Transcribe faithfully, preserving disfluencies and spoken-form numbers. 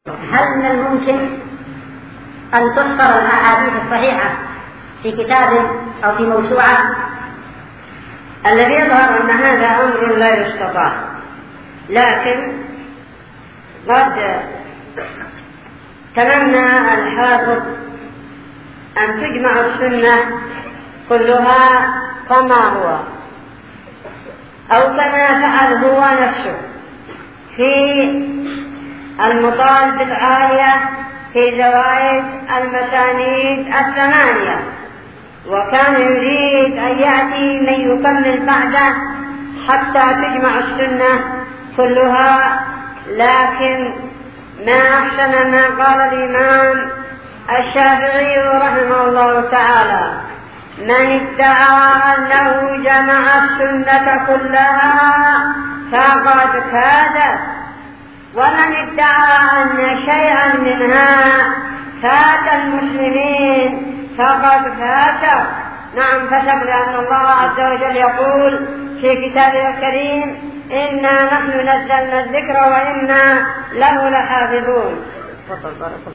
هل من الممكن أن تحصر الأحاديث الصحيحة في كتاب أو في موسوعة؟ الذي يظهر أن هذا أمر لا يستطاع، لكن قد تمنى الحافظ أن تجمع السنة كلها كما هو أو كما فعل هو نفسه في المطالب العالية في زوائد المسانيد الثمانية، وكان يريد أن يأتي من يكمل بعده حتى تجمع السنة كلها. لكن ما أحسن ما قال الإمام الشافعي رحمه الله تعالى: من ادعى أنه جمع السنة كلها فقد كاذب، ومن ادعى أن شيئا منها فات المسلمين فقد فات. نعم، فسب، لأن الله عز وجل يقول في كتابه الكريم: إنا نحن نزلنا الذكر وإنا له لحافظون.